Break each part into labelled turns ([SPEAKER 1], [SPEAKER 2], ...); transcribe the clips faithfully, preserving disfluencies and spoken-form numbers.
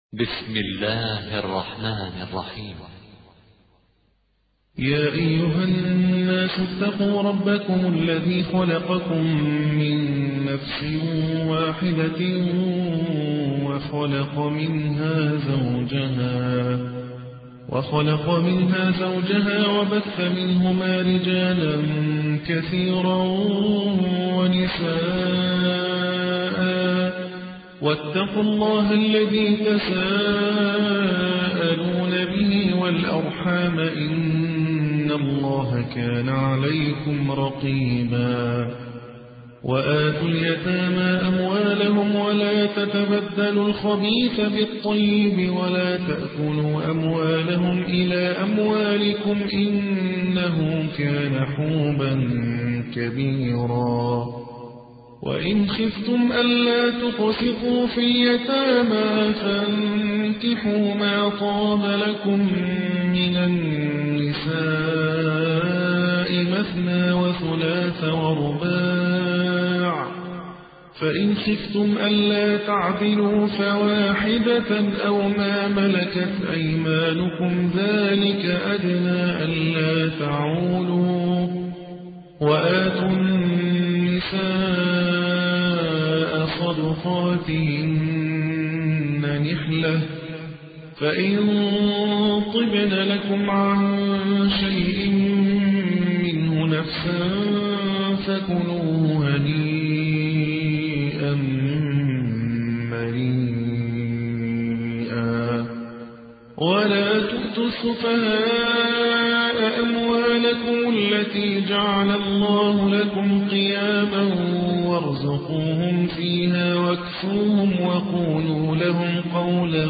[SPEAKER 1] بسم الله الرحمن الرحيم.
[SPEAKER 2] يا أيها الناس اتقوا ربكم الذي خلقكم من نفس واحدة وخلق منها زوجها وخلق منها زوجها وبث منهما رجالا كثيرا ونساء واتقوا الله الذي تساءلون به والأرحام إن الله كان عليكم رقيبا. وآتوا اليتامى أموالهم ولا تتبدلوا الخبيث بالطيب ولا تأكلوا أموالهم إلى أموالكم إنه كان حوبا كبيرا. وإن خفتم ألا تقسطوا في اليتامى فانكحوا ما طاب لكم من النساء مثنى وثلاث ورباع، فإن خفتم ألا تعدلوا فواحدة أو ما ملكت أيمانكم ذلك أدنى ألا تعولوا. وآتوا النساء صدقاتهن نحلة، فإن طبن لكم عن شيء منه نفسا فكلوه هنيئا مريئا. ولا تؤتوا السفهاء أموالكم التي جعل الله لكم قياما وارزقوهم فيها واكسوهم وقولوا لهم قولا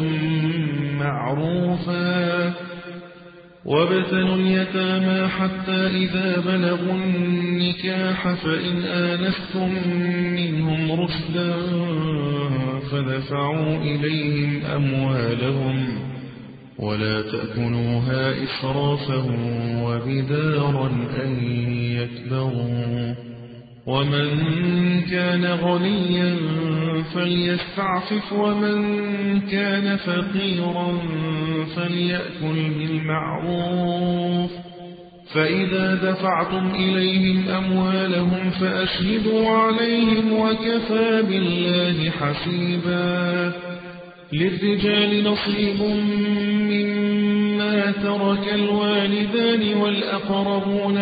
[SPEAKER 2] معروفا. وابتلوا اليتامى حتى إذا بلغوا النكاح فإن آنستم منهم رشدا فدفعوا إليهم أموالهم ولا تأكلوها إسرافا وبدارا أن يكبروا. ومن كان غنيا فليستعفف ومن كان فقيرا فليأكل بالمعروف. فإذا دفعتم إليهم أموالهم فأشهدوا عليهم وكفى بالله حسيبا. للرجال نصيب مما ترك الوالدان والأقربون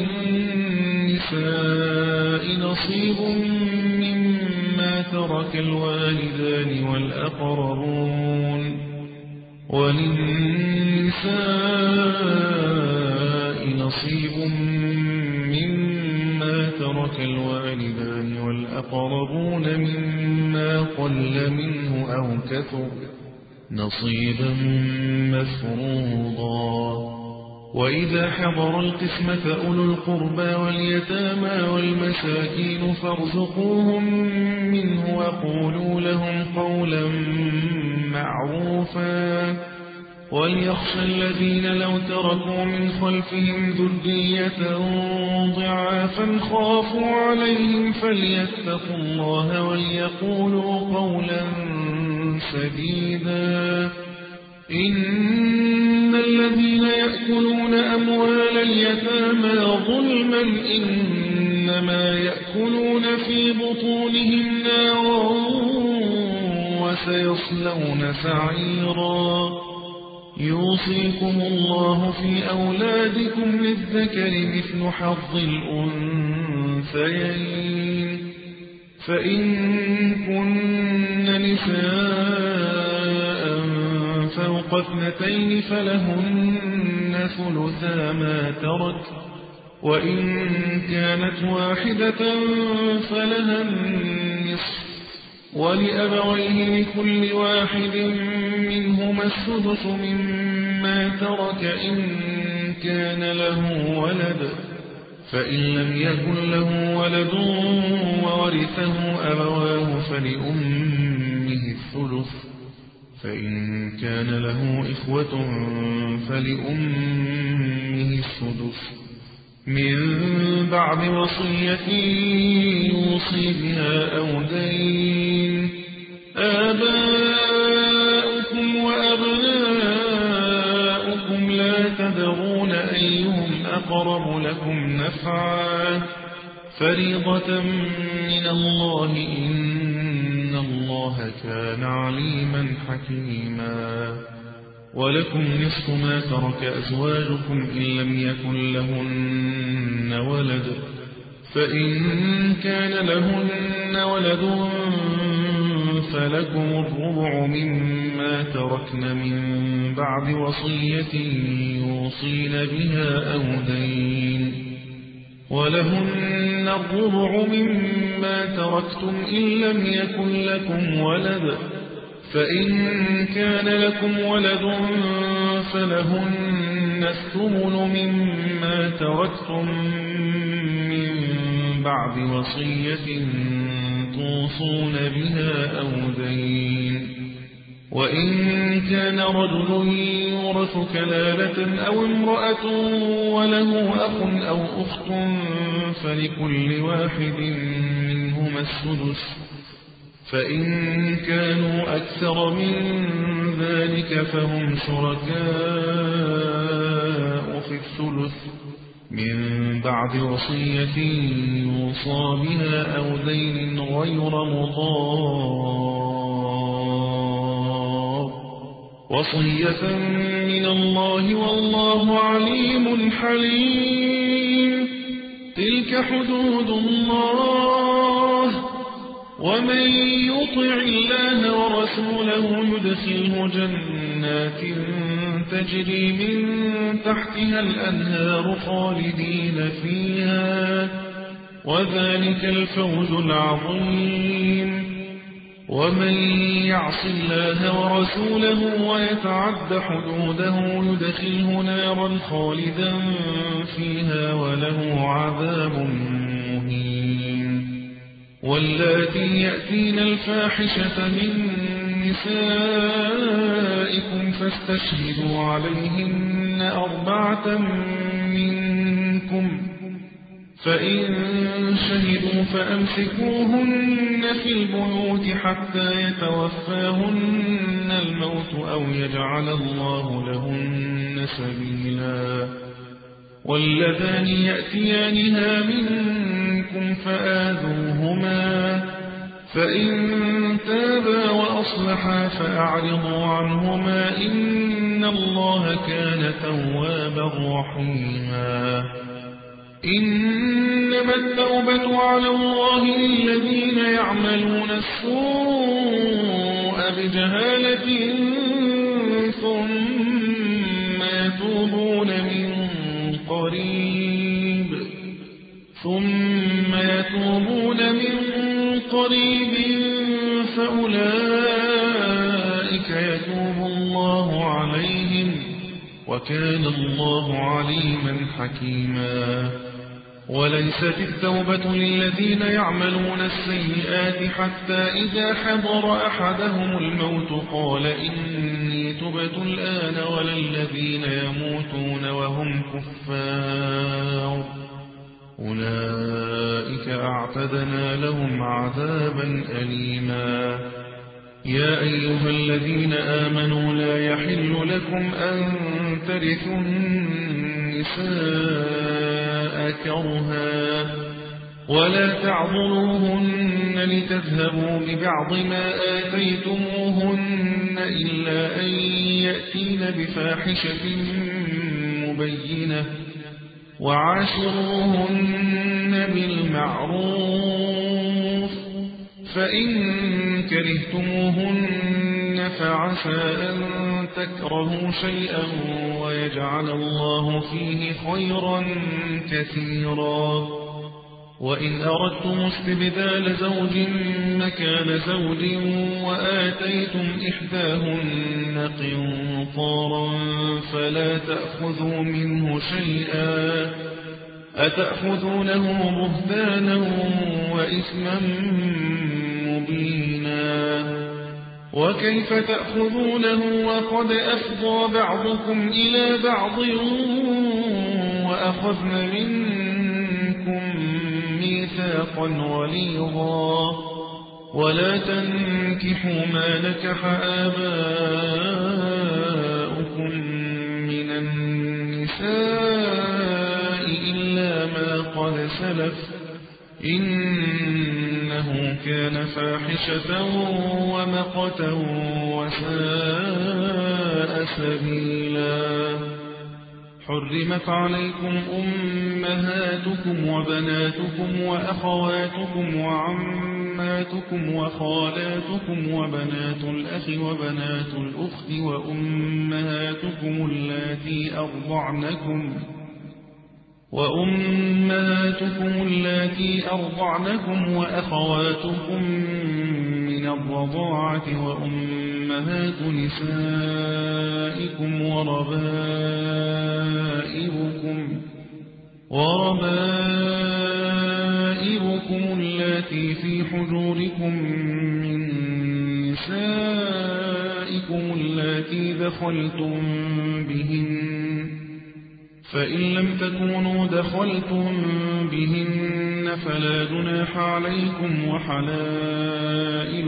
[SPEAKER 2] وللنساء نصيب مما ترك الوالدان والأقربون وللنساء نصيب مما ترك الوالدان والأقربون مما قل منه أو كثر نصيبا مفروضا. وإذا حضر القسمة أولو القربى واليتامى والمساكين فارزقوهم منه وقولوا لهم قولا معروفا. وليخشى الذين لو تركوا من خلفهم ذرية ضعافا خافوا عليهم فليتقوا الله وليقولوا قولا سديدا. إن الذين يأكلون أموال اليتامى ظلما إنما يأكلون في بطونهم نارا وسيصلون سعيرا. يوصيكم الله في أولادكم للذكر مثل حظ الأنثيين، فإن كن نساء فوق اثنتين فلهن ثلثا ما ترك، وإن كانت واحدة فلها النصف، ولأبويه لكل واحد منهما السدس مما ترك إن كان له ولد، فإن لم يكن له ولد وورثه أبواه فلأمه الثلث، فإن كان له إخوة فلأمه السدس من بعد وصية يوصي بها أو دين. آباؤكم أقرب لكم نفعا فريضة من الله إن الله كان عليما حكيما. ولكم نصف ما ترك أزواجكم إن لم يكن لهن ولد فإن كان لهن ولد فلكم الربع مما تركن من بعد وصية يوصين بها أو دين ولهن الربع مما تركتم إن لم يكن لكم ولد فإن كان لكم ولد فلهن الثمن مما تركتم من بعد وصية توصون بها أو دين. وإن كان رجل يورث كلالة أو امرأة وله أخ أو أخت فلكل واحد منهما السدس فإن كانوا أكثر من ذلك فهم شركاء في الثلث من بعد وصية يوصى بها أو دين غير مضار وصية من الله والله عليم حليم. تلك حدود الله ومن يطع الله ورسوله يدخله جنات تجري من تحتها الأنهار خالدين فيها وذلك الفوز العظيم. ومن يعص الله ورسوله ويتعد حدوده يدخله نارا خالدا فيها وله عذاب مهين. واللاتي يأتين الفاحشة من نسائكم فاستشهدوا عليهن أربعة منكم فإن شهدوا فأمسكوهن في البيوت حتى يتوفاهن الموت أو يجعل الله لهن سبيلا. واللذان يأتيانها منكم فآذوهما فإن تابا وأصلحا فأعرضوا عنهما إن الله كان توابا رحيما. إنما التوبة على الله للذين يعملون السوء بجهالة ثم يتوبون من قريب ثم يتوبون من قريب فأولئك يتوب الله عليهم وكان الله عليما حكيما. وليست التوبة للذين يعملون السيئات حتى إذا حضر أحدهم الموت قال إني تبت الآن ولا الذين يموتون وهم كفار أولئك أعتدنا لهم عذابا أليما. يا أيها الذين آمنوا لا يحل لكم أن ترثوا النساء كرها ولا تعضلوهن لتذهبوا ببعض ما آتيتموهن إلا أن يأتين بفاحشة مبينة وعاشروهن بالمعروف فإن كرهتموهن فعسى أن تكرهوا شيئا ويجعل الله فيه خيرا كثيرا. وإن أردتم استبدال زوج مكان زوج وآتيتم إحداهن قنطارا فلا تأخذوا منه شيئا أتأخذونه بهتانا وإثما مبينا. وكيف تأخذونه وقد أفضى بعضكم إلى بعض وأخذن منكم ميثاقا غليظا. ولا تنكحوا ما نكح آباؤكم من النساء سلف إنه كان فاحشة ومقتا وساء سبيلا. حرمت عليكم أمهاتكم وبناتكم وأخواتكم وعماتكم وخالاتكم وبنات الأخ وبنات الأخت وأمهاتكم اللاتي أرضعنكم وأمهاتكم اللاتي أرضعنكم وأخواتكم من الرضاعة وأمهات نسائكم وربائبكم وربائبكم اللاتي في حجوركم من نسائكم اللاتي دخلتم بهن فإن لم تكونوا دخلتم بهن فلا جناح عليكم وحلائل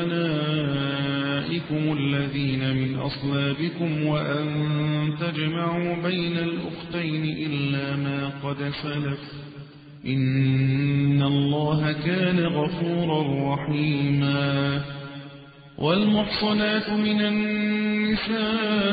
[SPEAKER 2] أبنائكم الذين من أصلابكم وأن تجمعوا بين الأختين إلا ما قد سلف إن الله كان غفورا رحيما. والمحصنات من النساء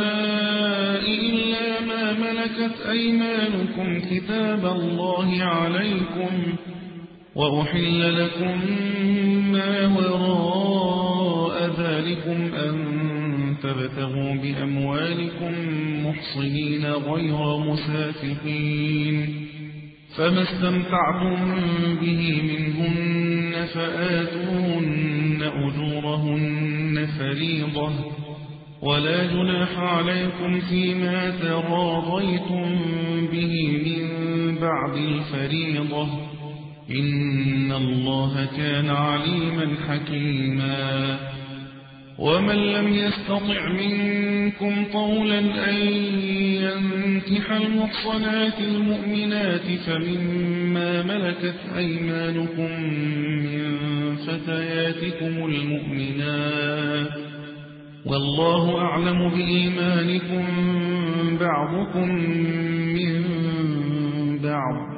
[SPEAKER 2] إلا ما ملكت أيمانكم كتاب الله عليكم وأحل لكم ما وراء ذلكم أن تبتغوا بأموالكم محصنين غير مسافحين فما استمتعتم به منهن فآتوهن أجورهن فريضة ولا جناح عليكم فيما تراضيتم به من بعد الفريضة إن الله كان عليما حكيما. ومن لم يستطع منكم طولا أن ينكح المحصنات المؤمنات فمما ملكت أيمانكم من فتياتكم المؤمنات والله أعلم بإيمانكم بعضكم من بعض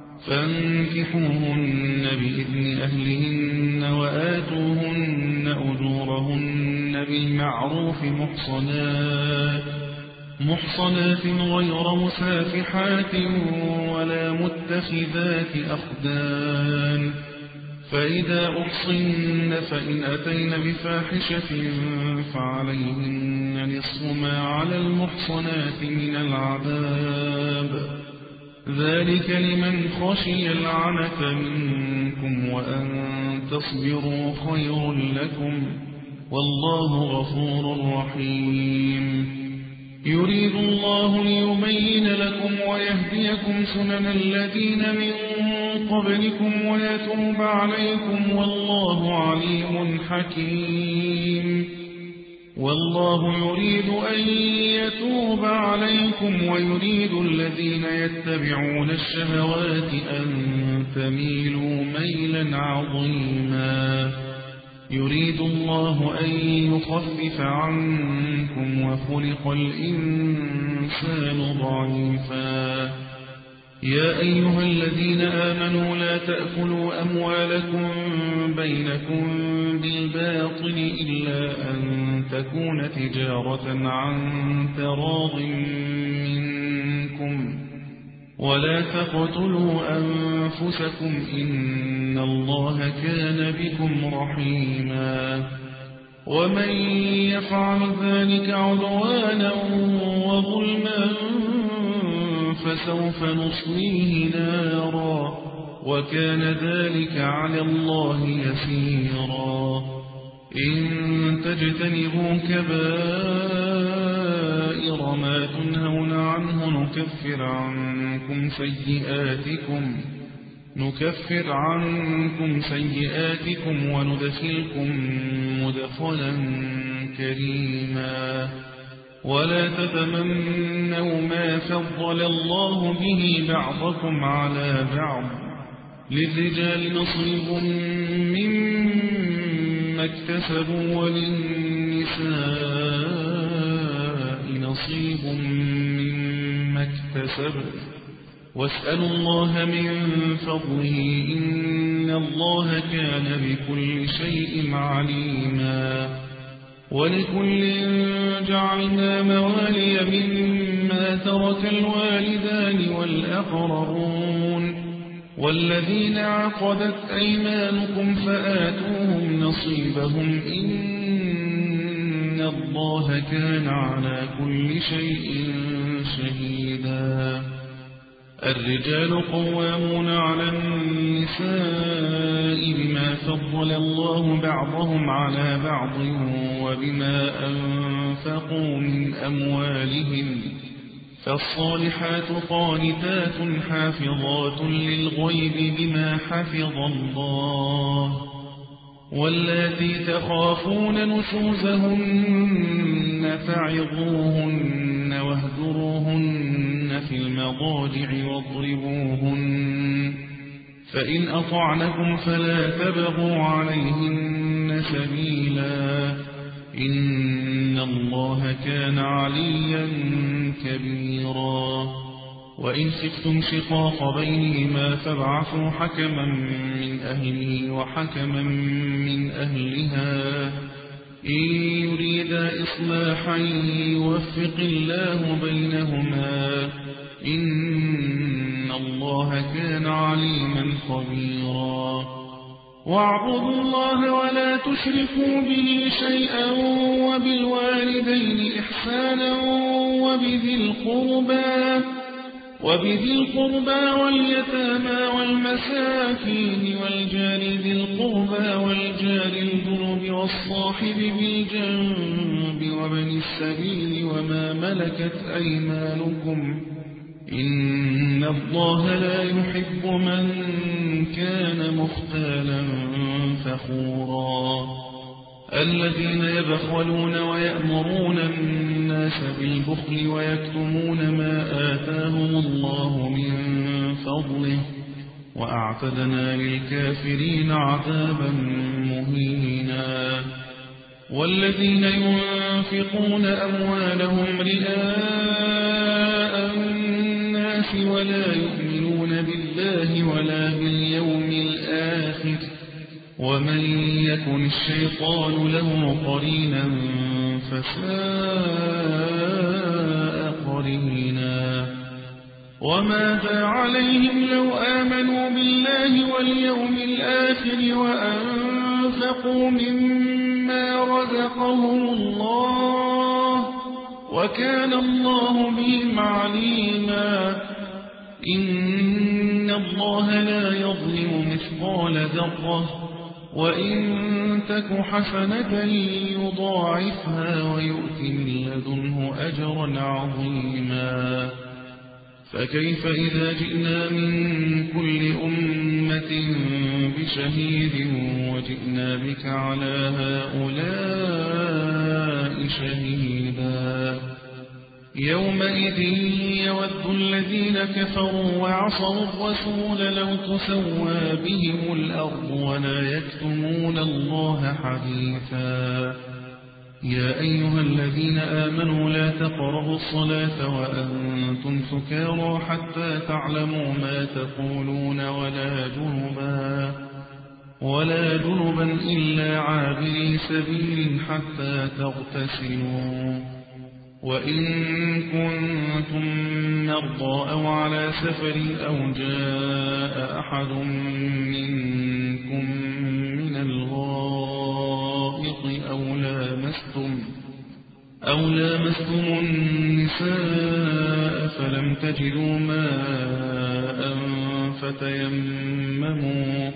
[SPEAKER 2] فانكحوهن بإذن أهلهن وآتوهن أجورهن بالمعروف محصنات محصنات غير مسافحات ولا متخذات أخدان فإذا أحصن فإن أتين بفاحشة فعليهن نصف ما على المحصنات من العذاب ذلك لمن خشي العنة منكم وأن تصبروا خير لكم والله غفور رحيم. يريد الله ليبين لكم ويهديكم سنن الذين من قبلكم ويتوب عليكم والله عليم حكيم. والله يريد أن يتوب عليكم ويريد الذين يتبعون الشهوات أن تميلوا ميلا عظيما. يريد الله أن يخفف عنكم وخلق الإنسان ضعيفا. يا أيها الذين آمنوا لا تأكلوا أموالكم بينكم بالباطل إلا أن تكون تجارة عن تراض منكم ولا تقتلوا أنفسكم إن الله كان بكم رحيما. ومن يفعل ذلك عدوانا وظلما فسوف نصليه نارا وكان ذلك على الله يسيرا. إن تجتنبوا كبائر ما تنهون عنه نكفر عنكم سيئاتكم نكفر عنكم سيئاتكم وندخلكم مدخلا كريما. ولا تتمنوا ما فضل الله به بعضكم على بعض للرجال نصيب مما اكتسبوا وللنساء نصيب مما اكتسبوا واسألوا الله من فضله إن الله كان بكل شيء عليما ولكل جعلنا موالي مما ترك الوالدان والأقربون والذين عقدت أيمانكم فآتوهم نصيبهم إن الله كان على كل شيء شهيدا الرجال قوامون على النساء بما فضل الله بعضهم على بعض وبما أنفقوا من أموالهم فالصالحات قانتات حافظات للغيب بما حفظ الله واللاتي تخافون نشوزهن فعظوهن واهجروهن في المضاجع واضربوهن فإن أطعنكم فلا تبغوا عليهن سبيلا إن الله كان عليا كبيرا وإن خفتم شقاق بينهما فابعثوا حكما من أهله وحكما من أهلها إن يريدا إصلاحا يوفق الله بينهما إن الله كان عليما خبيرا واعبدوا الله ولا تشركوا به شيئا وبالوالدين إحسانا وبذي القربى وبذي القربى واليتامى والمساكين والجار ذي القربى والجار الجنب والصاحب بالجنب وابن السبيل وما ملكت أيمانكم إن الله لا يحب من كان مختالا فخورا الذين يبخلون ويأمرون الناس بالبخل ويكتمون ما آتاهم الله من فضله وأعتدنا للكافرين عذابا مهينا والذين ينفقون أموالهم رئاء الناس ولا يؤمنون بالله ولا باليوم الآخر ومن يكن الشيطان له قرينا فساء قرينا وماذا عليهم لو آمنوا بالله واليوم الآخر وأنفقوا مما رزقهم الله وكان الله بهم عليما إن الله لا يظلم مثقال ذرة وإن تك حسنة يضاعفها ويؤت من لدنه أجرا عظيما فكيف إذا جئنا من كل أمة بشهيد وجئنا بك على هؤلاء شهيدا يومئذ يود الذين كفروا وعصوا الرسول لو تسوى بهم الأرض ولا يكتمون الله حديثا يا أيها الذين آمنوا لا تقربوا الصلاة وأنتم سكارى حتى تعلموا ما تقولون ولا جنبا ولا جنبا إلا عابري سبيل حتى تغتسلوا وإن كنتم مرضى أو على سفر أو جاء أحد منكم من الغائط أو لامستم أو لامستم النساء فلم تجدوا ماء فتيمموا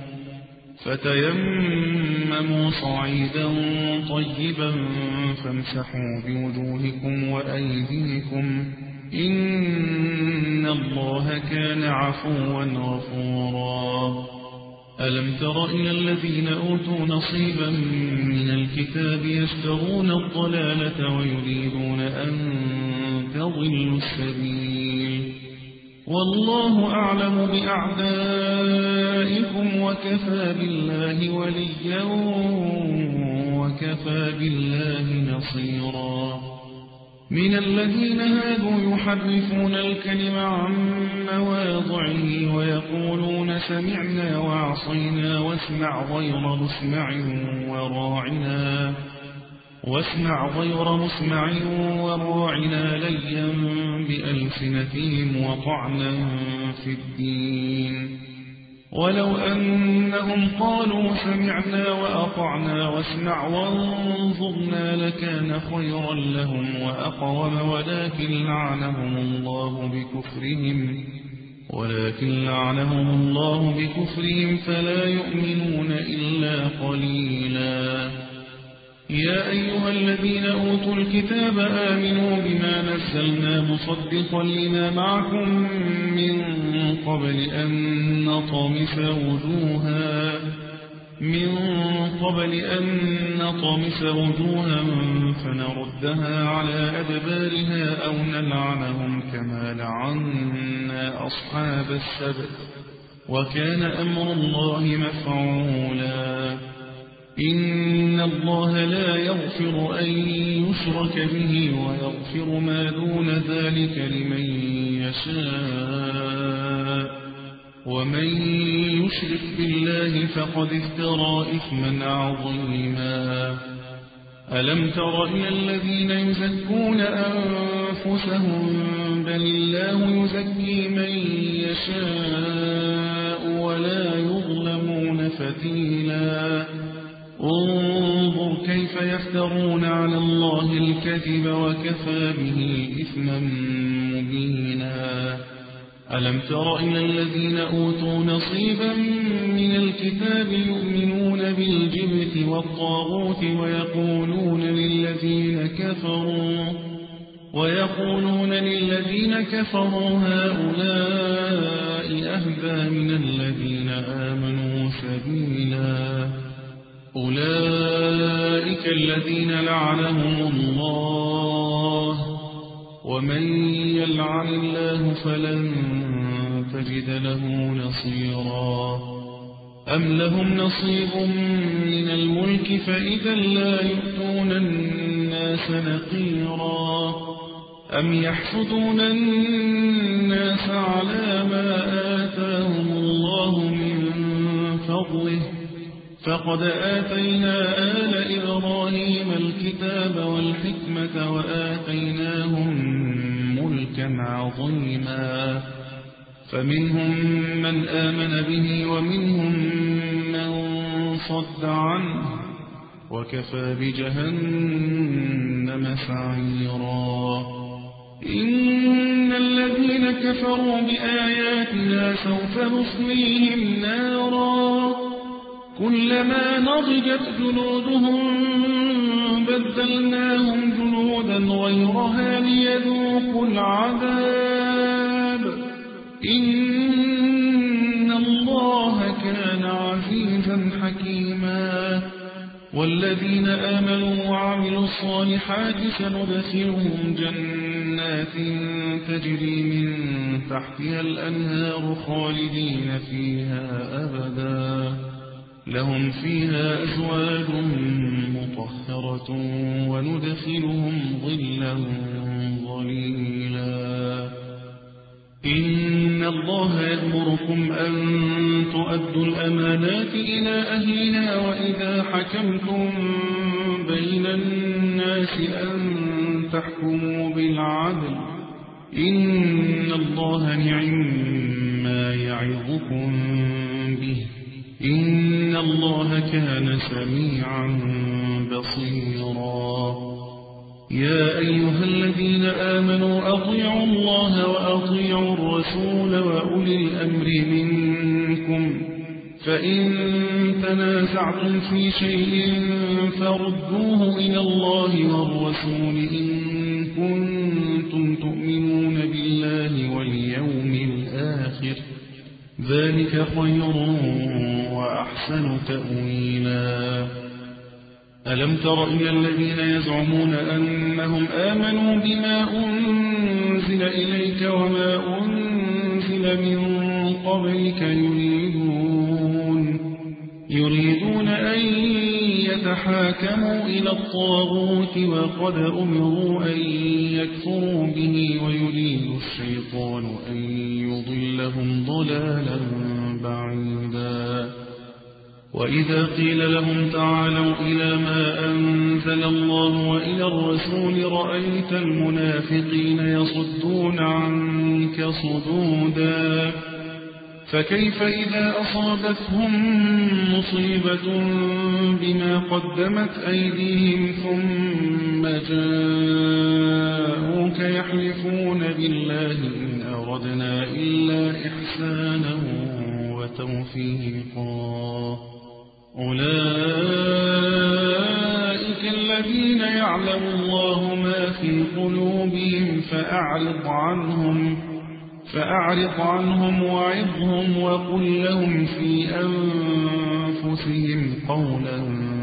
[SPEAKER 2] فتيمموا صعيدا طيبا فامسحوا بوجوهكم وأيديكم إن الله كان عفوا غفورا ألم تر إلى الذين أوتوا نصيبا من الكتاب يشترون الضلالة ويريدون أن تضلوا السبيل والله أعلم بأعدائكم وكفى بالله وليا وكفى بالله نصيرا من الذين هادوا يحرفون الكلم عن مواضعه ويقولون سمعنا وعصينا واسمع غير مسمع وراعنا واسمع غير مسمع وراعنا ليا بألسنتهم وطعنا في الدين ولو أنهم قالوا سمعنا وأطعنا واسمع وانظرنا لكان خيرا لهم وأقوم ولكن لعنهم الله بكفرهم ولكن لعنهم الله بكفرهم فلا يؤمنون إلا قليلا يا أيها الذين أوتوا الكتاب آمنوا بما نزلنا مصدقا لما معكم من قبل أن نطمس وجوها من قبل أن نطمس وجوها فنردها على أدبارها أو نلعنهم كما لعنا أصحاب السبت وكان أمر الله مفعولا إن الله لا يغفر أن يشرك به ويغفر ما دون ذلك لمن يشاء ومن يشرك بالله فقد افترى إثما عظيما ألم تر إلى الذين يزكون أنفسهم بل الله يزكي من يشاء ولا يظلمون فتيلا انظر كيف يفترون على الله الكذب وكفى به إثما مبينا ألم تر إلى الذين أوتوا نصيبا من الكتاب يؤمنون بالجبت والطاغوت ويقولون للذين كفروا ويقولون للذين كفروا هؤلاء أهدى من الذين آمنوا سبيلا أولئك الذين لعنهم الله ومن يلعن الله فلن تجد له نصيرا أم لهم نصيب من الملك فإذا لا يؤتون الناس نقيرا أم يحسدون الناس على ما آتاهم الله من فضله فقد آتينا آل إبراهيم الكتاب والحكمة وآتيناهم ملكا عظيما فمنهم من آمن به ومنهم من صد عنه وكفى بجهنم سعيرا إن الذين كفروا بآياتنا سوف نصليهم نارا كلما نضجت جلودهم بدلناهم جلودا غيرها ليذوقوا العذاب إن الله كان عزيزا حكيما والذين آمنوا وعملوا الصالحات سندخلهم جنات تجري من تحتها الأنهار خالدين فيها أبدا لهم فيها أزواج مطهرة وندخلهم ظلا ظليلا إن الله يأمركم أن تؤدوا الأمانات إلى أهلها وإذا حكمتم بين الناس أن تحكموا بالعدل إن الله نعم ما يعظكم به إن الله كان سميعا بصيرا يا أيها الذين آمنوا أطيعوا الله وأطيعوا الرسول وأولي الأمر منكم فإن تنازعتم في شيء فردوه إلى الله والرسول إن كنتم تؤمنون بالله واليوم الآخر ذلك خير وأحسن تأويلا ألم تر إلى الذين يزعمون أنهم آمنوا بما أنزل إليك وما أنزل من قبلك يريدون يريدون أن تحاكموا إلى الطاغوت وقد أمروا أن يكفروا به ويريد الشيطان أن يضلهم ضلالا بعيدا وإذا قيل لهم تعالوا إلى ما أنزل الله وإلى الرسول رأيت المنافقين يصدون عنك صدودا فكيف إذا أصابتهم مصيبة بما قدمت أيديهم ثم جاءوك يحلفون بالله إن أردنا إلا إحسانا وتوفيقا أولئك الذين يعلم الله ما في قلوبهم فأعرض عنهم فأعرض عنهم وعظهم وقل لهم في أنفسهم قولا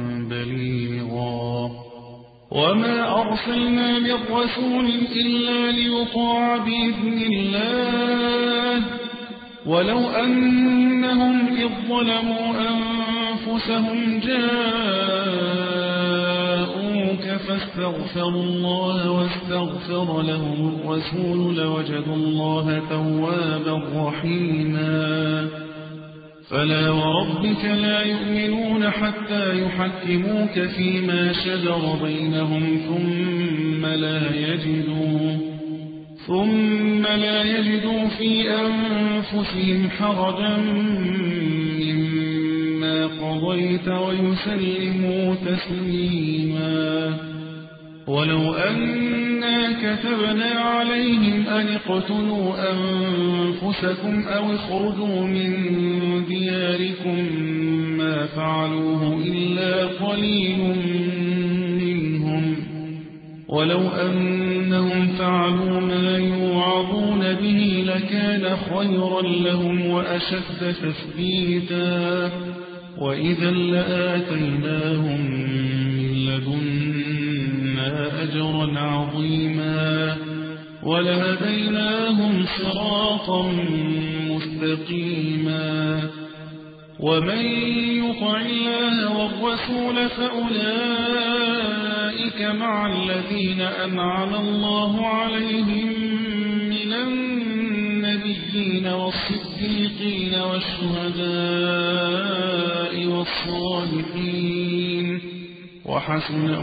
[SPEAKER 2] بليغا وما أرسلنا من رسول إلا ليطاع بإذن الله ولو أنهم إذ ظلموا أنفسهم جاءوك فاستغفروا الله واستغفر لهم الرسول لوجدوا الله توابا رحيما فلا وربك لا يؤمنون حتى يحكموك فيما شجر بينهم ثم لا يجدوا ثم لا يجدوا في أنفسهم حرجا مما قضيت ويسلموا تسليما ولو أنا كتبنا عليهم أن اقتلوا أنفسكم أو اخرجوا من دياركم ما فعلوه إلا قليل منهم ولو أنهم فعلوا ما يوعظون به لكان خيرا لهم وأشد تثبيتا وإذا لآتيناهم من لدنا أجرا عظيما ولهديناهم صراطا مستقيما ومن يطع الله والرسول فأولئك مع الذين أنعم الله عليهم من النبيين والصديقين والشهداء والصالحين وحسن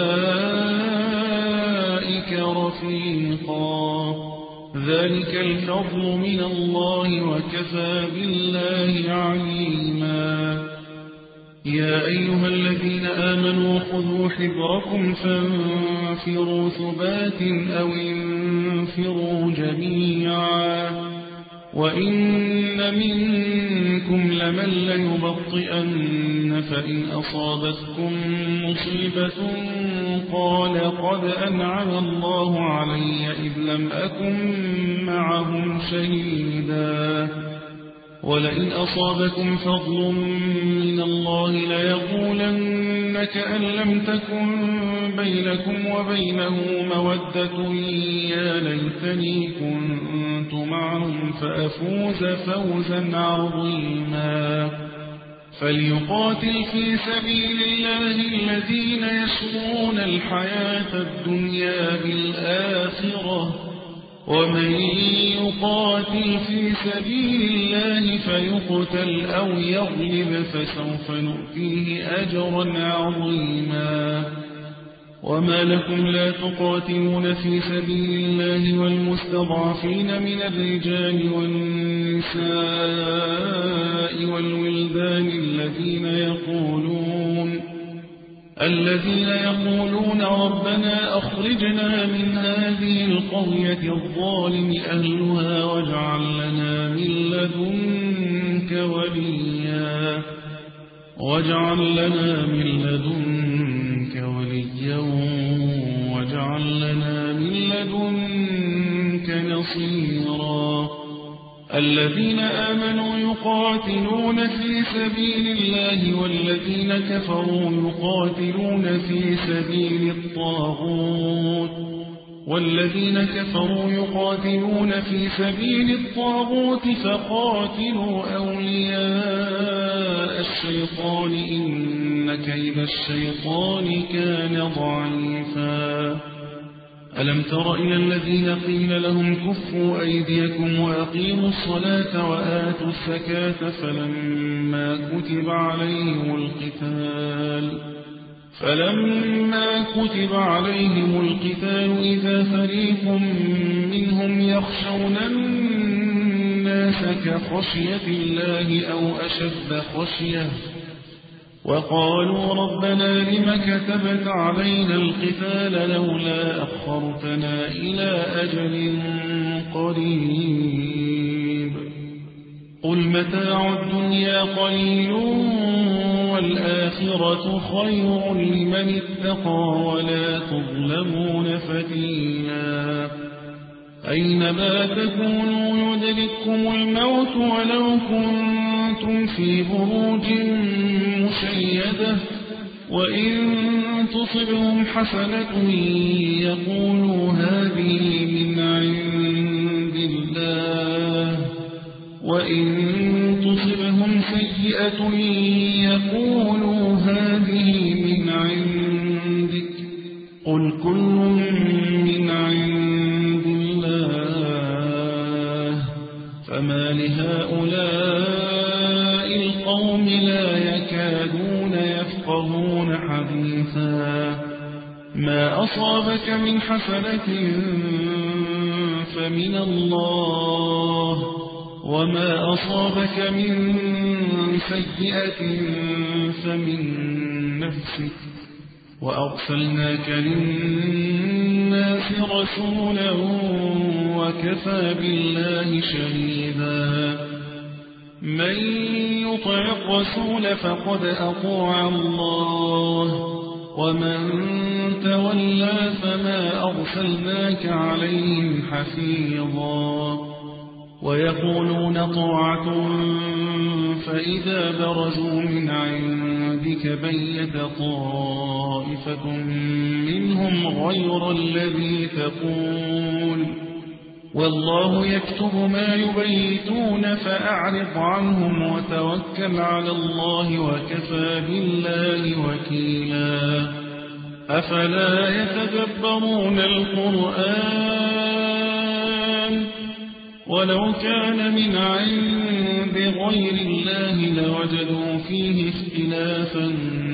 [SPEAKER 2] أولئك رفيقا ذلك الفضل من الله وكفى بالله عليما يا أيها الذين آمنوا خذوا حذركم فانفروا ثبات أو انفروا جميعا وإن منكم لمن ليبطئن فإن أصابتكم مصيبة قال قد أنعم الله علي إذ لم أكن معهم شهيدا ولئن أصابكم فضل من الله ليقولن كأن لم تكن بينكم وبينه مودة يا ليتني كنت معهم فأفوز فوزا عظيما فليقاتل في سبيل الله الذين يشرون الحياة الدنيا بالآخرة ومن يقاتل في سبيل الله فيقتل أو يغلب فسوف نؤتيه أجرا عظيما وما لكم لا تقاتلون في سبيل الله والمستضعفين من الرجال والنساء والولدان الذين يقولون الذين يقولون ربنا أخرجنا من هذه القرية الظالم أهلها واجعل لنا من لدنك وليا واجعل لنا من لدنك وليا واجعل لنا من لدنك نصيرا الذين آمنوا يقاتلون في سبيل الله والذين كفروا يقاتلون في سبيل الطاغوت والذين كفروا يقاتلون في سبيل الطاغوت فقاتلوا أولياء الشيطان إن إن كيد الشيطان كان ضعيفا. ألم تر إلى الذين قيل لهم كفوا أيديكم وأقيموا الصلاة وآتوا الزكاة فلما كتب عليهم القتال فلما كتب عليهم القتال إذا فريق منهم يخشون الناس كخشية الله أو أشد خشية وقالوا ربنا لم كتبت علينا القتال لولا أخرتنا إلى أجل قريب قل متاع الدنيا قليل والآخرة خير لمن اتقى ولا تظلمون فتيلا أينما تكونوا يدرككم الموت ولو كنتم في بروج مشيدة وإن تصبهم حسنة يقولوا هذه من عند الله وإن تصبهم سيئة يقولوا هذه من عندك قل كل من عند الله فما لهؤلاء القوم لا يكادون يفقهون حديثا ما أصابك من حسنة فمن الله وما أصابك من سيئة فمن نفسك وأرسلناك للناس رسولا وكفى بالله شهيدا من يطع الرسول فقد أطاع الله ومن تولى فما أرسلناك عليهم حفيظا ويقولون طاعة فإذا برزوا من عندك بيت طائفة منهم غير الذي تقول والله يكتب ما يبيتون فأعرض عنهم وتوكل على الله وكفى بالله وكيلا أفلا يتدبرون القرآن ولو كان من عند غير الله لوجدوا فيه اختلافا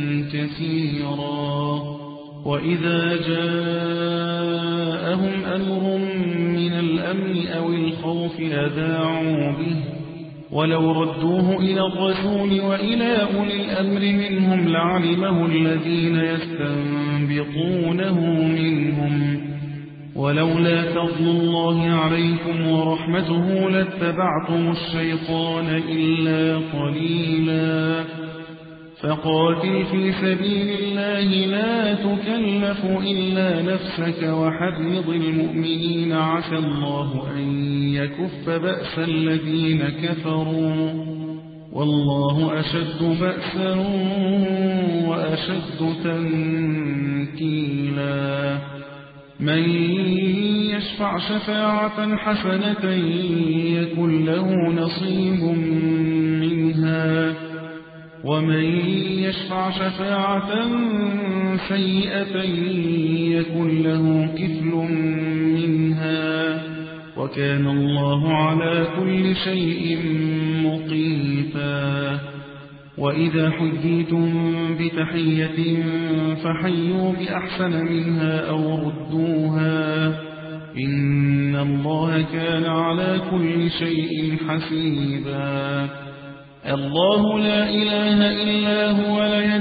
[SPEAKER 2] كثيرا وإذا جاءهم أمر من الأمن أو الخوف أذاعوا به ولو ردوه إلى الرسول وإلى أولي الأمر منهم لعلمه الذين يستنبطونه منهم ولولا فضل الله عليكم ورحمته لاتبعتم الشيطان إلا قليلا فقاتل في سبيل الله لا تكلف إلا نفسك وحرض المؤمنين عسى الله أن يكف بأس الذين كفروا والله أشد بأسا وأشد تنكيلا من يشفع شفاعة حسنة يكن له نصيب منها ومن يشفع شفاعة سيئة يكن له كفل منها وكان الله على كل شيء مقيتا وإذا حييتم بتحية فحيوا بأحسن منها أو ردوها إن الله كان على كل شيء حسيبا الله لا إله إلا هو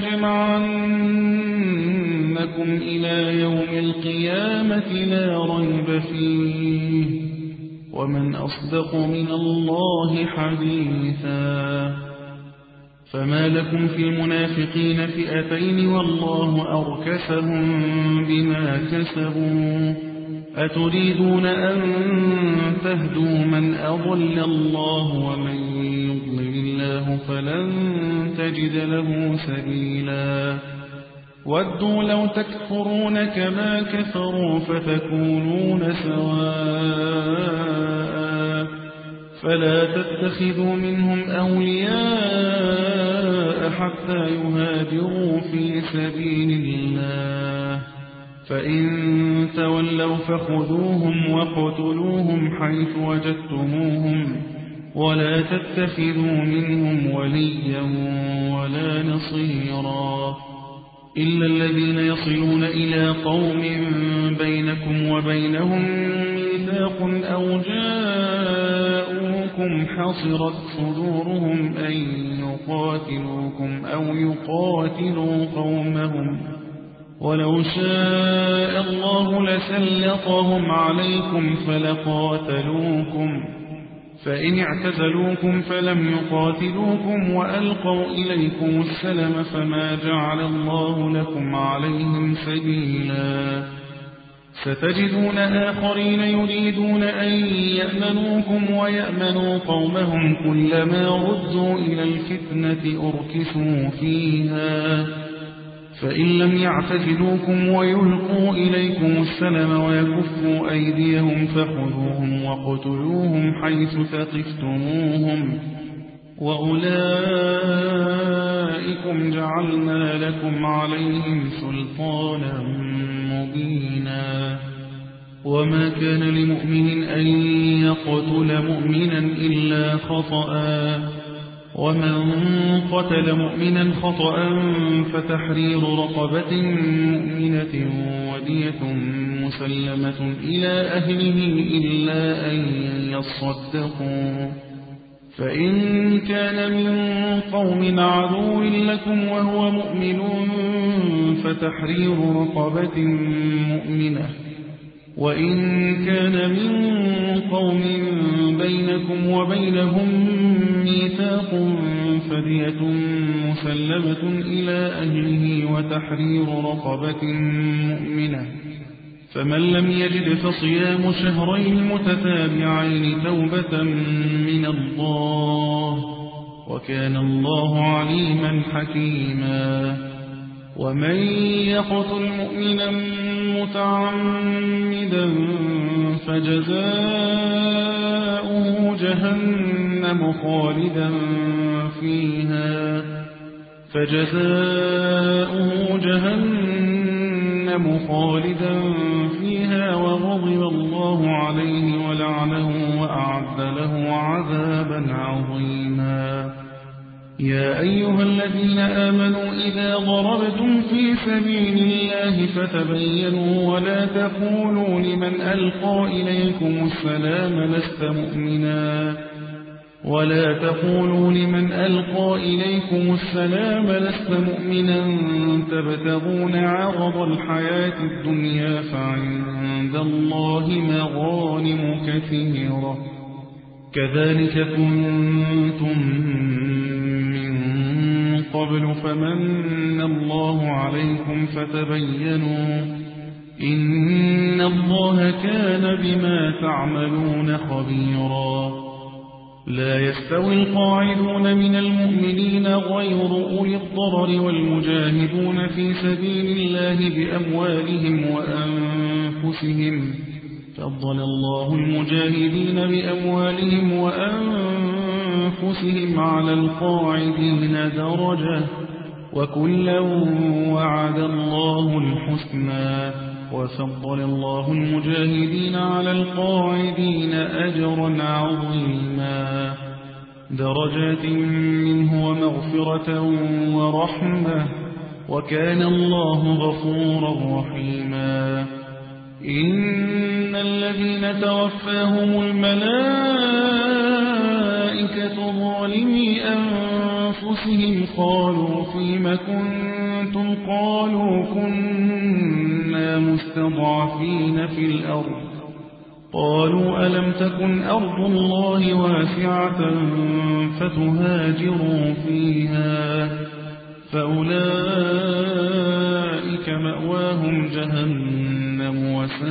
[SPEAKER 2] ليجمعنكم إلى يوم القيامة لا ريب فيه ومن أصدق من الله حديثا فما لكم في المنافقين فئتين والله أركسهم بما كسبوا أتريدون أن تهدوا من أضل الله ومن يضلل الله فلن تجد له سبيلا ودوا لو تكفرون كما كفروا فتكونون سواء فلا تتخذوا منهم أولياء حتى يهاجروا في سبيل الله، فإن تولوا فخذوهم واقتلوهم حيث وجدتموهم، ولا تتخذوا منهم وليا ولا نصيرا، إلا الذين يصلون إلى قوم بينكم وبينهم ميثاق أو جاءوكم حصرت صدورهم أن يقاتلوكم أو يقاتلوا قومهم، ولو شاء الله لسلطهم عليكم فلقاتلوكم، فإن اعتزلوكم فلم يقاتلوكم وألقوا إليكم السلم فما جعل الله لكم عليهم سبيلا. ستجدون آخرين يريدون أن يأمنوكم ويأمنوا قومهم، كلما ردوا إلى الفتنة أركسوا فيها، فإن لم يعتزلوكم ويلقوا إليكم السلم ويكفوا أيديهم فخذوهم واقتلوهم حيث ثقفتموهم، وأولئكم جعلنا لكم عليهم سلطانا مبينا. وما كان لمؤمن أن يقتل مؤمنا إلا خطأ، ومن قتل مؤمنا خطأ فتحرير رقبة مؤمنة ودية مسلمة إلى أهله إلا أن يصدقوا، فإن كان من قوم عدو لكم وهو مؤمن فتحرير رقبة مؤمنة، وإن كان من قوم بينكم وبينهم ميثاق فدية مسلمة إلى أهله وتحرير رقبة مؤمنة، فمن لم يجد فصيام شهرين متتابعين توبة من الله، وكان الله عليما حكيما. ومن يقتل مؤمنا متعمدا فجزاؤه جهنم خالدا فيها فجزاؤه جهنم خالدا فيها وغضب الله عليه ولعنه وأعد له عذابا عظيما. يا أيها الذين آمنوا إذا ضربتم في سبيل الله فتبينوا ولا تقولوا لمن ألقى إليكم السلام لست مؤمنا ولا تقولوا لمن ألقى إليكم السلام لست مؤمنا تبتغون عرض الحياة الدنيا فعند الله مغانم كثيرة كذلك كنتم قبل فمن الله عليكم فتبينوا إن الله كان بما تعملون خبيرا. لا يستوي القاعدون من المؤمنين غير أولي الضرر والمجاهدون في سبيل الله بأموالهم وأنفسهم، فضل الله المجاهدين بأموالهم وأنفسهم على القاعدين درجة، وكلا وعد الله الحسنى، وفضل الله المجاهدين على القاعدين أجرا عظيما، درجات منه ومغفرة ورحمة، وكان الله غفورا رحيما. إن الذين توفاهم الملائكة ظالمي أنفسهم قالوا فيم كنتم قالوا كنا مستضعفين في الأرض قالوا ألم تكن أرض الله واسعة فتهاجروا فيها فأولئك مأواهم جهنم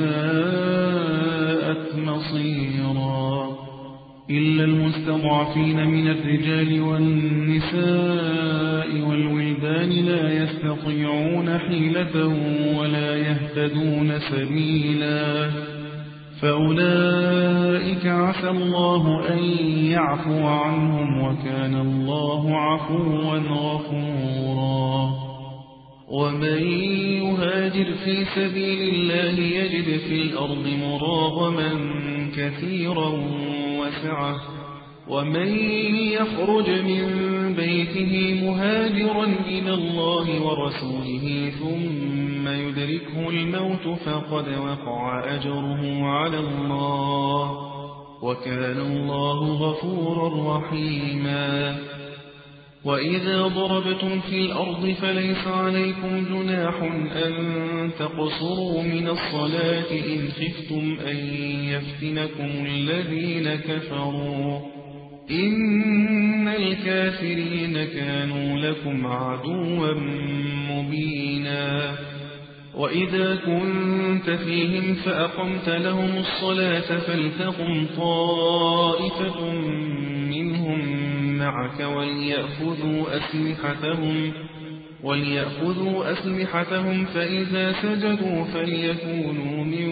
[SPEAKER 2] وساءت مصيرا. إلا المستضعفين من الرجال والنساء والولدان لا يستطيعون حيلة ولا يهتدون سبيلا فأولئك أولئك عسى الله أن يعفو عنهم وكان الله عفوا غفورا. ومن يهاجر في سبيل الله يجد في الأرض مراغما كثيرا وسعة ومن يخرج من بيته مهاجرا إلى الله ورسوله ثم يدركه الموت فقد وقع أجره على الله وكان الله غفورا رحيما. وإذا ضربتم في الأرض فليس عليكم جناح أن تقصروا من الصلاة إن خفتم أن يفتنكم الذين كفروا إن الكافرين كانوا لكم عدوا مبينا. وإذا كنت فيهم فأقمت لهم الصلاة فلتقم طائفة منهم معك وليأخذوا أسلحتهم وليأخذوا أسلحتهم فإذا سجدوا فليكونوا من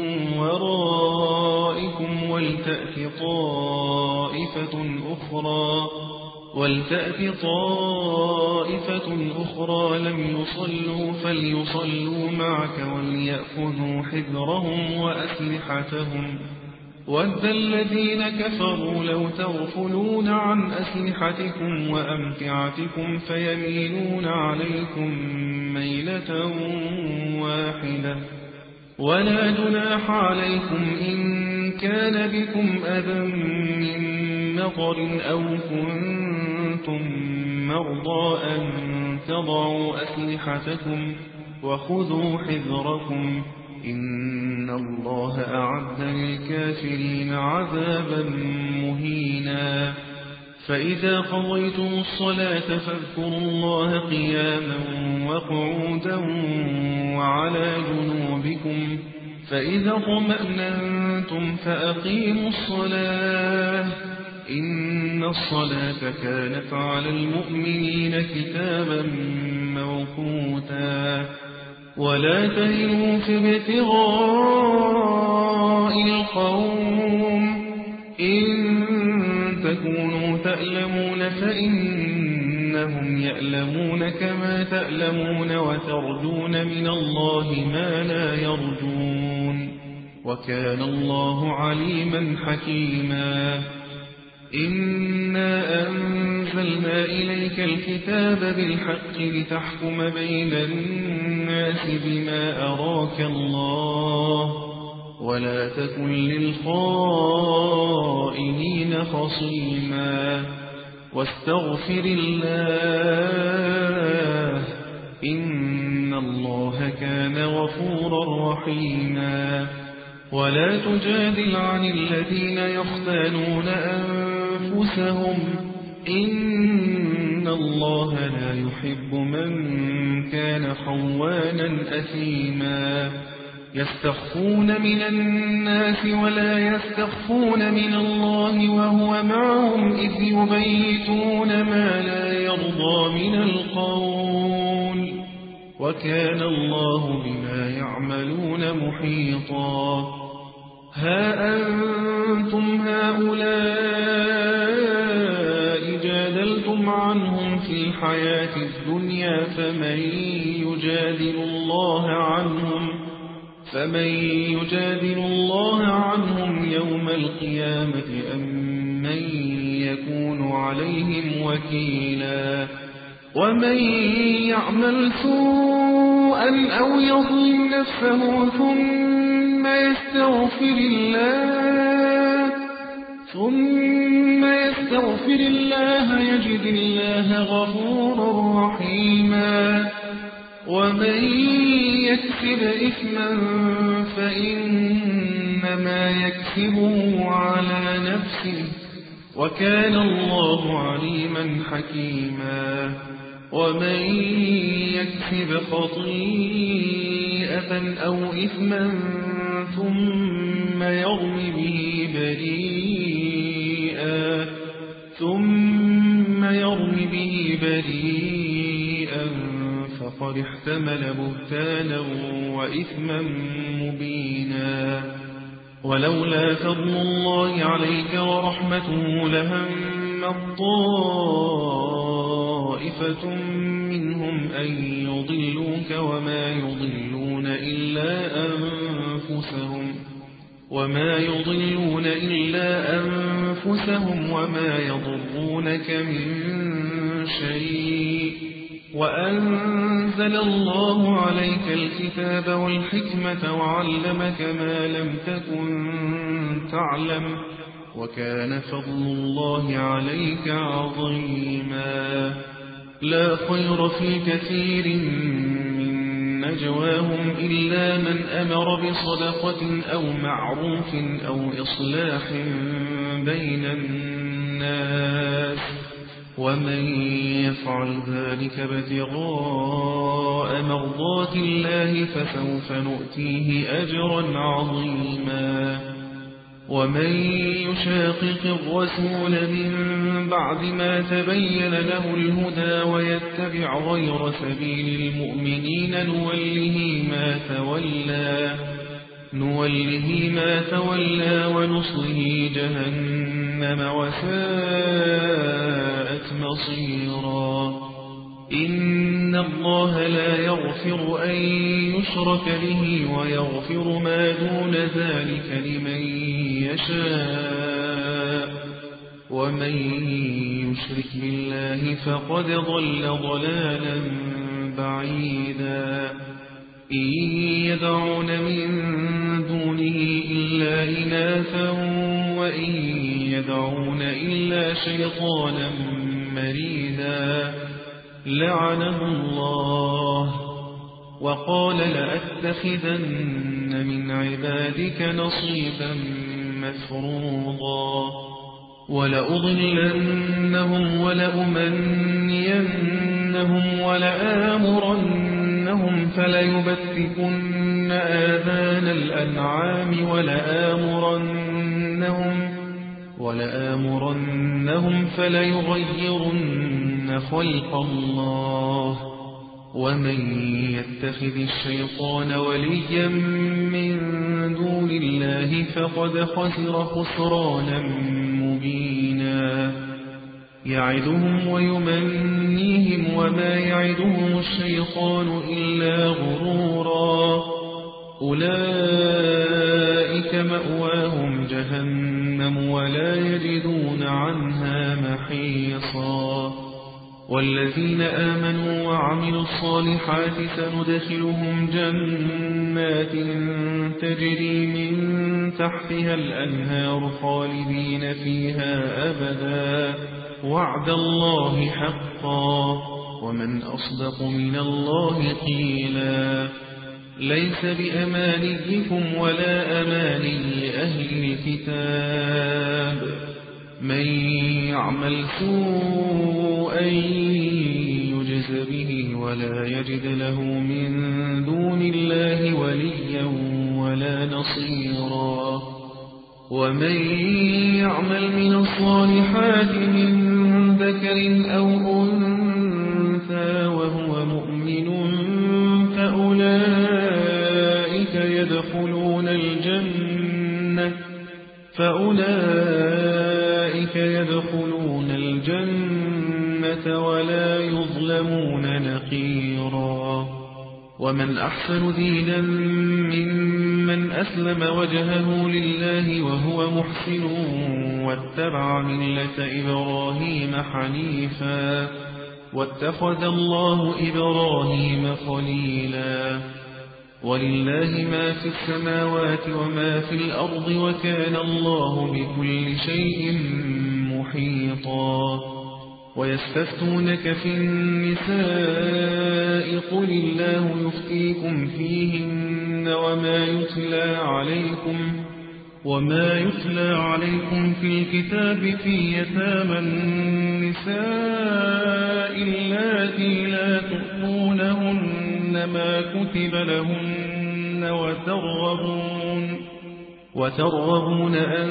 [SPEAKER 2] ورائكم ولتأت طائفة أخرى ولتأت طائفة أخرى لم يصلوا فليصلوا معك وليأخذوا حذرهم وأسلحتهم. وَدَّ الَّذِينَ كَفَرُوا لَوْ تَغْفُلُونَ عَنْ أَسْلِحَتِكُمْ وَأَمْتِعَتِكُمْ فَيَمِيلُونَ عَلَيْكُمْ مَيْلَةً وَاحِدَةً. وَلَا جُنَاحَ عَلَيْكُمْ إِن كَانَ بِكُمْ أَذًى مِّن مَّطَرٍ أَوْ كُنتُم مَّرْضَىٰ أَن تَضَعُوا أَسْلِحَتَكُمْ وَخُذُوا حِذْرَكُمْ إن الله أعد للكافرين عذابا مهينا. فإذا قضيتم الصلاة فاذكروا الله قياما وقعودا وعلى جنوبكم فإذا اطمأننتم فأقيموا الصلاة إن الصلاة كانت على المؤمنين كتابا موقوتا. ولا تهنوا في ابتغاء القوم إن تكونوا تألمون فإنهم يألمون كما تألمون وترجون من الله ما لا يرجون وكان الله عليما حكيما. إنا أنزلنا إليك الكتاب بالحق لتحكم بين الناس بما أراك الله ولا تكن للخائنين خصيما. واستغفر الله إن الله كان غفورا رحيما. ولا تجادل عن الذين يختانون أنفسهم إن الله لا يحب من كان خوانا أثيما. يستخفون من الناس ولا يستخفون من الله وهو معهم إذ يبيتون ما لا يرضى من القول وكان الله بما يعملون محيطا. ها أنتم هؤلاء جادلتم عنهم في الحياة الدنيا فمن يجادل الله عنهم فمن يجادل الله عنهم يوم القيامة أم من يكون عليهم وكيلا. ومن يعمل سوءا أو يظلم نفسه ثم يستغفر الله ثم يستغفر الله يجد الله غفورا رحيما. ومن يكسب إثما فإنما يكسبه على نفسه وكان الله عليما حكيما. ومن يكسب خطيئة أو إثما ثم يرم به بريئا ثم يرم به بريئا فقد احتمل بهتانا وإثما مبينا. ولولا فضل الله عليك ورحمته لهم طائفة منهم أن يضلوك وما يضلون إلا أنفسهم وما يضلون إلا أنفسهم وما يضرونك من شيء وأنزل الله عليك الكتاب والحكمة وعلمك ما لم تكن تعلم وكان فضل الله عليك عظيما. لا خير في كثير من نجواهم إلا من أمر بصدقة أو معروف أو إصلاح بين الناس ومن يفعل ذلك ابتغاء مرضات الله فسوف نؤتيه أجرا عظيما. ومن يشاقق الرسول من بعد ما تبين له الهدى ويتبع غير سبيل المؤمنين نوله ما تولى نوله ما تولى ونصله جهنم وساءت مصيرا. إن الله لا يغفر أن يشرك به ويغفر ما دون ذلك لمن يشاء ومن يشرك بالله فقد ضل ضلالا بعيدا. إن يدعون من دونه إلا إناثا وإن يدعون إلا شيطانا مريدا لعنه الله وقال لأتخذن من عبادك نصيبا مفروضا ولأضلنهم ولأمنينهم ولآمرنهم فليبتكن آذان الأنعام ولآمرنهم ولآمرنهم فليغيرن خلق الله ومن يتخذ الشيطان وليا من دون الله فقد خسر خسرانا مبينا. يعدهم ويمنيهم وما يعدهم الشيطان إلا غرورا. أولئك مأواهم جهنم ولا يجدون عنها محيصا. والذين آمنوا وعملوا الصالحات سندخلهم جنات تجري من تحتها الأنهار خالدين فيها أبدا وعد الله حقا ومن أصدق من الله قيلا. ليس بأمانيكم ولا أماني أهل الكتاب من يعمل سوءا يجز به ولا يجد له من دون الله وليا ولا نصيرا. ومن يعمل من الصالحات من ذكر أو أنثى وهو مؤمن فأولئك يدخلون الجنة فأولئك يدخلون الجنة ولا يظلمون نقيرا. ومن أحسن دينا ممن أسلم وجهه لله وهو محسن واتبع ملة إبراهيم حنيفا واتخذ الله إبراهيم خليلا. ولله ما في السماوات وما في الأرض وكان الله بكل شيء محيطا. ويستفتونك في النساء قل الله يفتيكم فيهن وما يتلى عليكم وما يتلى عليكم في الكتاب في يتامى النساء اللاتي لا تؤتونهن ما كتب لهن وترغبون وترغبون أن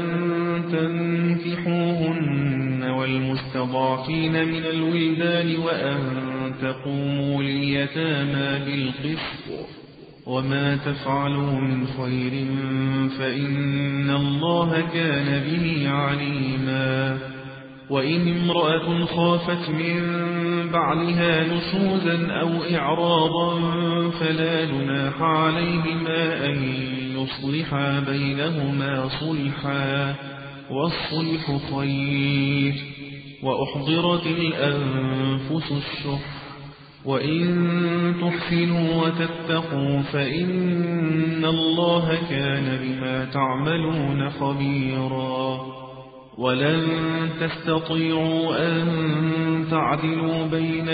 [SPEAKER 2] تنكحوهن والمستضعفين من الولدان وأن تقوموا لليتامى بالقسط وما تفعلوا من خير فإن الله كان به عليما وإن امرأة خافت من بعلها نشوزا أو إعراضا فلا جناح عليهما أن يصلحا بينهما صلحا والصلح خير وأحضرت الأنفس الشح وإن تحسنوا وتتقوا فإن الله كان بما تعملون خبيرا ولن تستطيعوا أن تعدلوا بين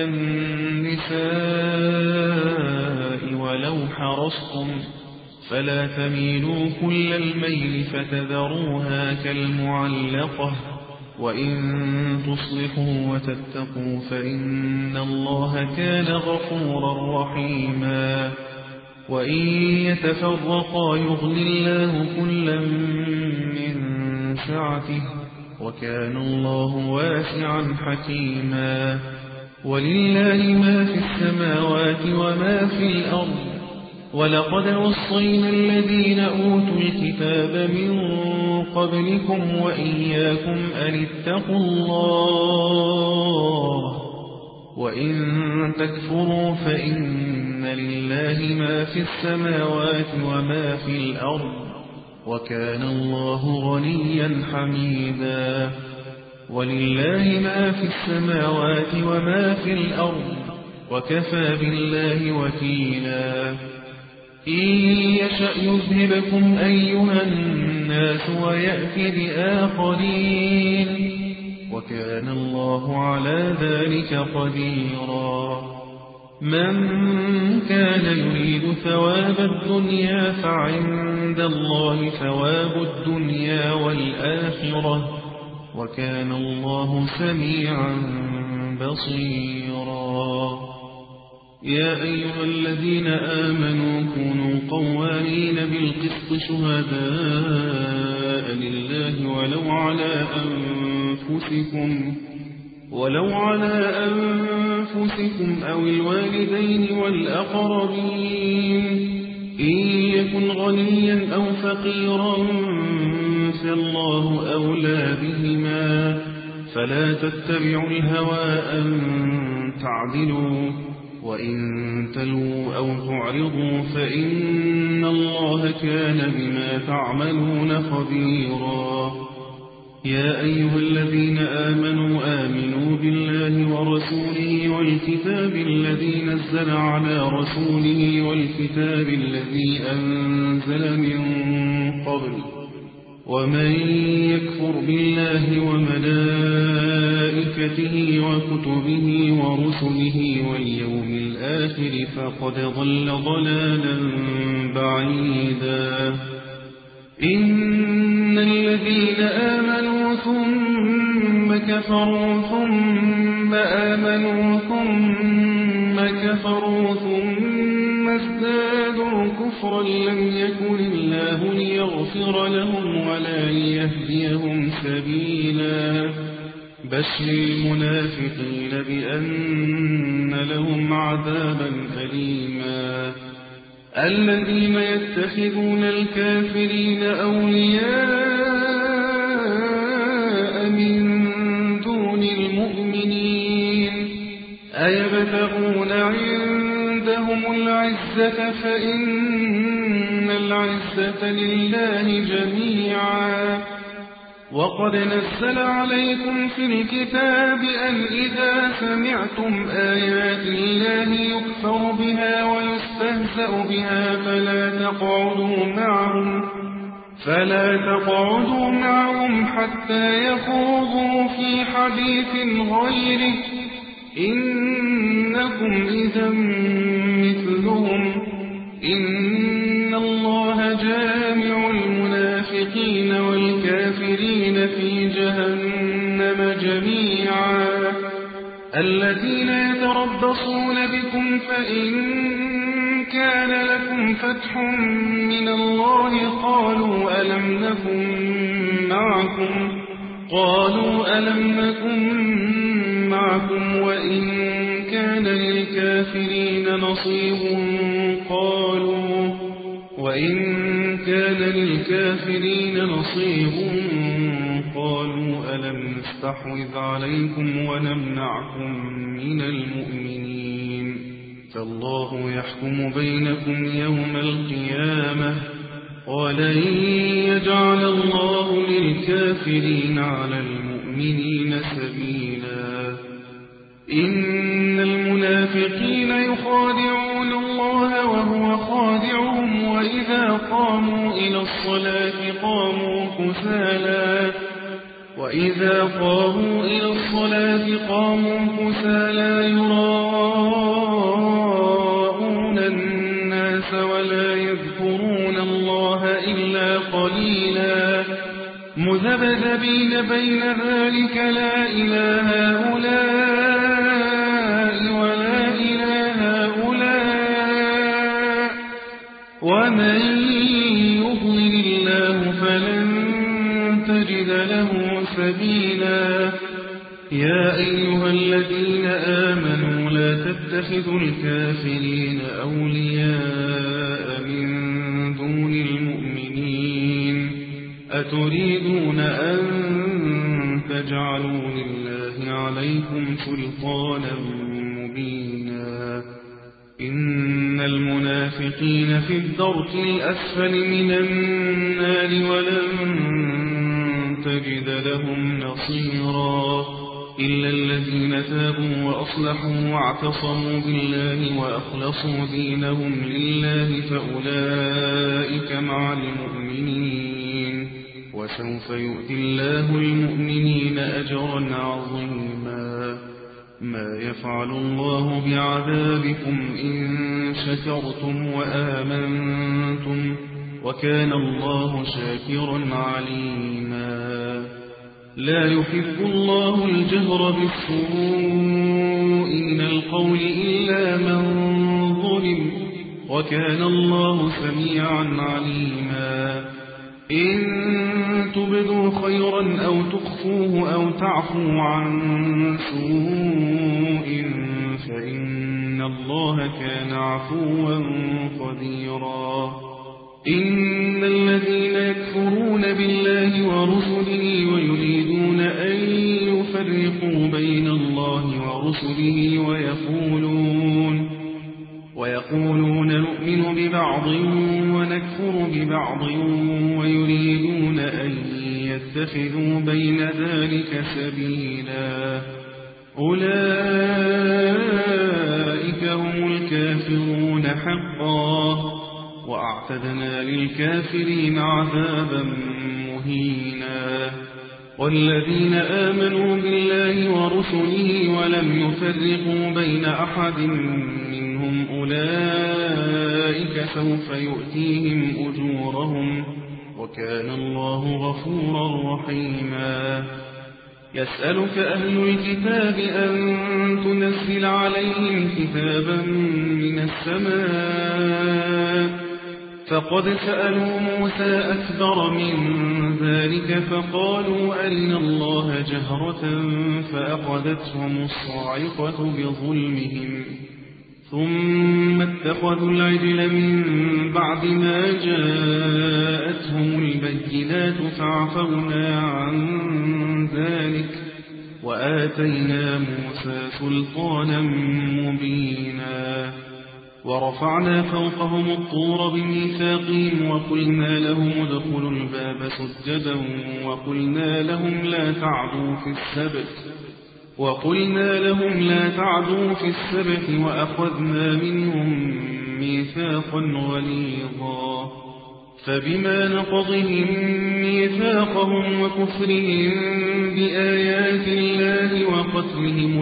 [SPEAKER 2] النساء ولو حرصتم فلا تميلوا كل الميل فتذروها كالمعلقة وإن تصلحوا وتتقوا فإن الله كان غفورا رحيما وإن يتفرقا يغني الله كلا من سعته وكان الله واسعا حكيما ولله ما في السماوات وما في الأرض ولقد وصينا الذين أوتوا الكتاب من قبلكم وإياكم أن اتقوا الله وإن تكفروا فإن لله ما في السماوات وما في الأرض وكان الله غنيا حميدا ولله ما في السماوات وما في الأرض وكفى بالله وكيلا إن يشأ يذهبكم أيها الناس ويأتي بآخرين وكان الله على ذلك قديرا من كان يريد ثواب الدنيا فعند الله ثواب الدنيا والآخرة وكان الله سميعا بصيرا يا أيها الذين آمنوا كونوا قوامين بالقسط شهداء لله ولو على أنفسكم ولو على أنفسكم أو الوالدين والأقربين إن يكن غنيا أو فقيرا فالله أولى بهما فلا تتبعوا الهوى أن تعدلوا وإن تلوا أو تعرضوا فإن الله كان بما تعملون خبيرا يا أيها الذين آمنوا آمنوا بالله ورسوله والكتاب الذي نزل على رسوله والكتاب الذي أنزل من قبل ومن يكفر بالله وملائكته وكتبه ورسله واليوم الآخر فقد ضل ضلالا بعيدا إن الذين آمنوا ثم كفروا ثم آمنوا ثم كفروا ثم ازدادوا كفرا لم يكن الله ليغفر لهم ولا ليهديهم سبيلا بشر المنافقين بأن لهم عذابا أليما الذين يتخذون الكافرين أولياء من دون المؤمنين أيبتغون عندهم العزة فإن العزة لله جميعا وقد نزل عليكم في الكتاب أن إذا سمعتم آيات الله يكفر بها ويستهزأ بها فلا تقعدوا معهم فلا تقعدوا معهم حتى يخوضوا في حديث غيره إنكم إذا مثلهم إن الله جامع المنافقين والكافرين في جهنم جميعا الذين يتربصون بكم فإن كان لكم فتح من الله قالوا ألم نكن معكم قالوا ألم نكن معكم وإن كان للكافرين نصيب قالوا للكافرين نصيب قالوا ألم نستحوذ عليكم ونمنعكم من المؤمنين فالله يحكم بينكم يوم القيامة ولن يجعل الله للكافرين على المؤمنين سبيلا إن المنافقين يخادعون الله وهو خادعهم وإذا قاموا إلى الصلاة قاموا كسالى وإذا قاموا إلى الصلاة قاموا كسالى يراءون الناس ولا يذكرون الله إلا قليلا مذبذبين بين ذلك لا إله هؤلاء ولا إله هؤلاء ومن يضلل الله فلن تجد له سبيلا يا أيها الذين آمنوا لا تتخذوا الكافرين أولياء من دون المؤمنين أتريدون أن تجعلوا لله عليكم سلطانا مبينا إن المنافقين في الدرك الأسفل من النار ولن تجد لهم نصيرا إلا الذين تابوا وأصلحوا واعتصموا بالله وأخلصوا دينهم لله فأولئك مع المؤمنين وسوف يؤتي الله المؤمنين أجرا عظيما ما يفعل الله بعذابكم إن شكرتم وآمنتم وكان الله شاكرا عليما لا يحب الله الجهر بالسوء من القول إلا من ظلم وكان الله سميعا عليما إن تبدوا خيرا أو تخفوه أو تعفوا عن سوء فإن الله كان عفوا قديرا إن الذين يكفرون بالله ورسله ويريدون أن يفرقوا بين الله ورسله ويقولون ويقولون نؤمن ببعض ونكفر ببعض ويريدون أن يتخذوا بين ذلك سبيلا أولئك هم الكافرون حقا وأعتدنا للكافرين عذابا مهينا والذين آمنوا بالله ورسله ولم يفرقوا بين أحد منهم أولئك سوف يؤتيهم أجورهم وكان الله غفورا رحيما يسألك أهل الكتاب أن تنزل عليهم كتابا من السماء فقد سألوا موسى أكبر من ذلك فقالوا أرنا الله جهرة فأخذتهم الصاعقة بظلمهم ثم اتخذوا العجل من بعد ما جاءتهم البينات فعفونا عن ذلك وآتينا موسى سلطانا مبينا ورفعنا فوقهم الطور بميثاقهم وقلنا لهم ادخلوا الباب سجدا وقلنا لهم لا تعدوا في السبت وقلنا لهم لا تعدوا في السبت وأخذنا منهم ميثاقا غليظا فبما نقضهم ميثاقهم وكفرهم بآيات الله وقتلهم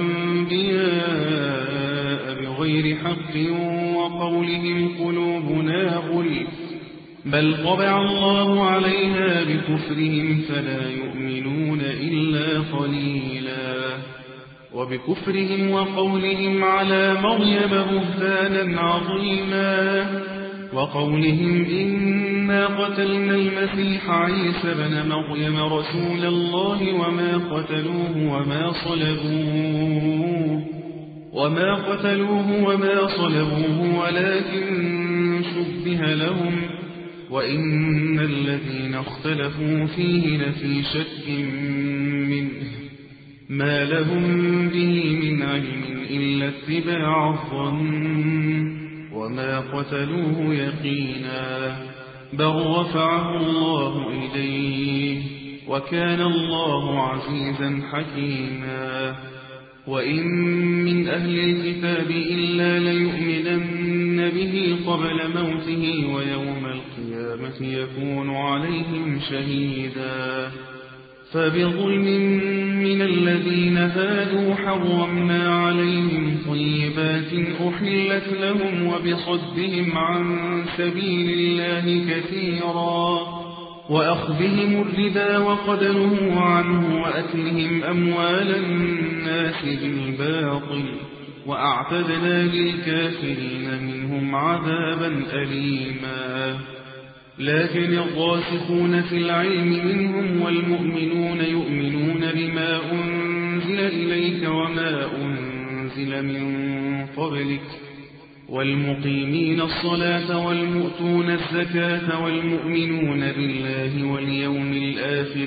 [SPEAKER 2] الأنبياء بغير حق وقولهم قلوبنا غلف بل طبع الله عليها بكفرهم فلا يؤمنون إلا قليلا وبكفرهم وقولهم على مريم بهتانا عظيما وقولهم إنا قتلنا المسيح عيسى بن مريم رسول الله وما قتلوه وما صلبوه وما قتلوه وما صلبوه ولكن شبه لهم وإن الذين اختلفوا فيه لفي شك منه ما لهم به من علم إلا اتباع الظن وما قتلوه يقينا بل رفعه الله إليه وكان الله عزيزا حكيما وإن من أهل الكتاب إلا ليؤمنن به قبل موته ويوم القيامة يكون عليهم شهيدا فبظلم من الذين هادوا حرمنا عليهم طيبات أحلت لهم وبصدهم عن سبيل الله كثيرا وأخذهم الربا وقد نهوا عنه وأكلهم أموال الناس بالباطل وأعتدنا للكافرين منهم عذابا أليما لكن الراسخون في العلم منهم والمؤمنون يؤمنون بما أنزل إليك وما أنزل من قبلك والمقيمين الصلاة والمؤتون الزكاة والمؤمنون بالله واليوم الآخر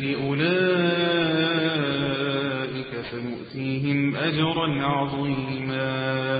[SPEAKER 2] أولئك سنؤتيهم أجرا عظيما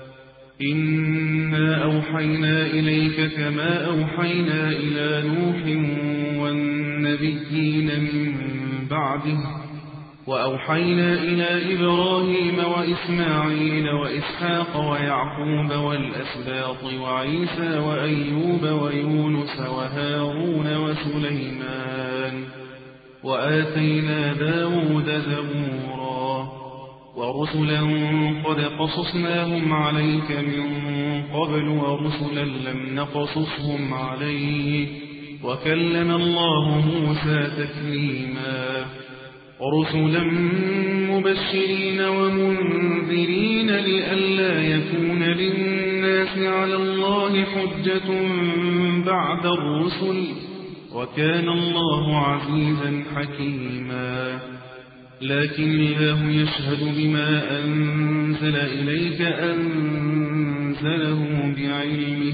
[SPEAKER 2] إنا أوحينا إليك كما أوحينا إلى نوح والنبيين من بعده وأوحينا إلى إبراهيم وإسماعيل وإسحاق ويعقوب والأسباط وعيسى وأيوب ويونس وهارون وسليمان وآتينا داود زبورا ورسلا قد قصصناهم عليك من قبل ورسلا لم نقصصهم عليك وكلم الله موسى تكليما رسلا مبشرين ومنذرين لئلا يكون للناس على الله حجة بعد الرسل وكان الله عزيزا حكيما لكن الله يشهد بما أنزل إليك أنزله بعلمه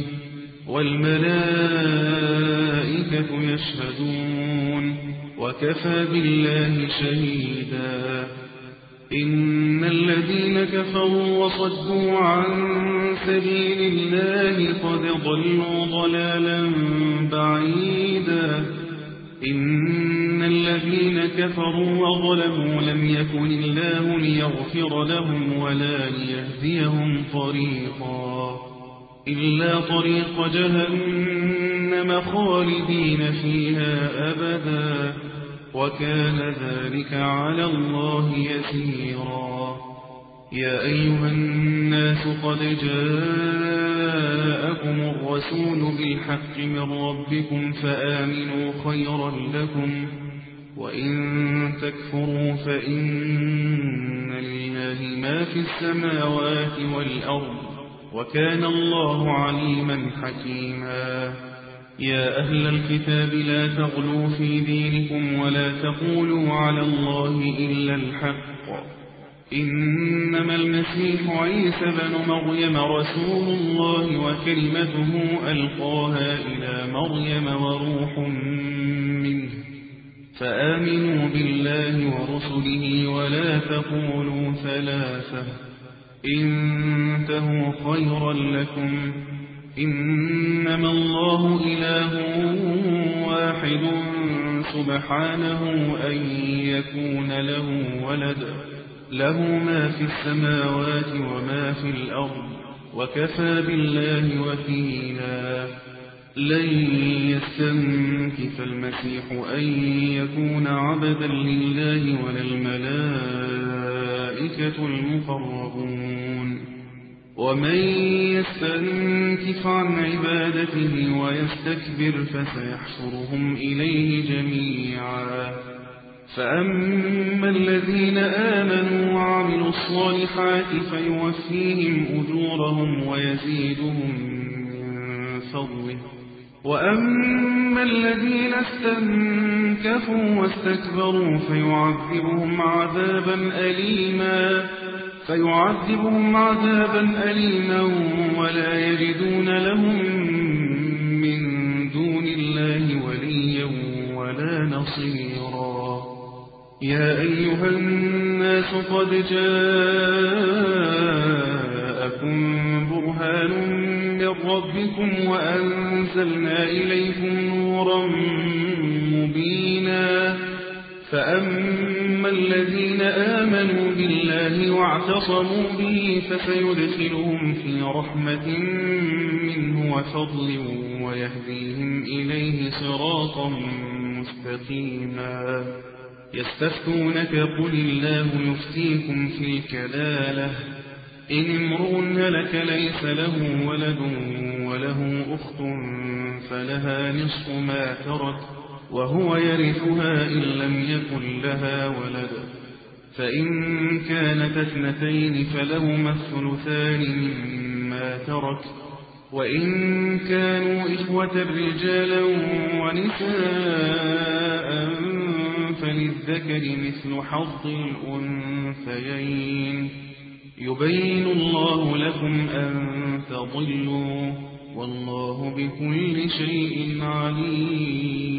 [SPEAKER 2] والملائكة يشهدون وكفى بالله شهيدا إن الذين كفروا وصدوا عن سبيل الله قد ضلوا ضلالا بعيدا إن الذين كفروا وظلموا لم يكن الله ليغفر لهم ولا ليهديهم طريقا إلا طريق جهنم خالدين فيها أبدا وكان ذلك على الله يسيرا يا أيها الناس قد جاءكم الرسول بالحق من ربكم فآمنوا خيرا لكم وإن تكفروا فإن لله ما في السماوات والأرض وكان الله عليما حكيما يا أهل الكتاب لا تغلوا في دينكم ولا تقولوا على الله إلا الحق إنما المسيح عيسى بن مريم رسول الله وكلمته ألقاها إلى مريم وروح منه فآمنوا بالله ورسله ولا تقولوا ثلاثة انتهوا خيرا لكم إنما الله إله واحد سبحانه أن يكون له ولد له ما في السماوات وما في الأرض وكفى بالله وكيلا لن يستنكف المسيح أن يكون عبدا لله ولا الملائكة المقربون ومن يستنكف عن عبادته ويستكبر فسيحشرهم إليه جميعا فأما الذين آمنوا وعملوا الصالحات فيوفيهم أجورهم ويزيدهم من فضله وأما الذين استنكفوا واستكبروا فيعذبهم عذابا أليما فيعذبهم عذابا أليما ولا يجدون لهم من دون الله بصيرا يا أيها الناس قد جاءكم برهان من ربكم وأنزلنا إليكم نورا مبينا فأما الذين آمنوا بالله واعتصموا به فسيدخلهم في رحمة منه وفضل ويهديهم إليه صراطا مستقيما يستفتونك قل الله يفتيكم في الكلالة إن امرؤ هلك ليس له ولد وله أخت فلها نصف ما ترك وهو يرثها إن لم يكن لها ولد فإن كانت اثنتين فلهما الثلثان مما ترك وإن كانوا إخوة رجالا ونساء فللذكر مثل حظ الأنثيين يبين الله لكم أن تضلوا والله بكل شيء عليم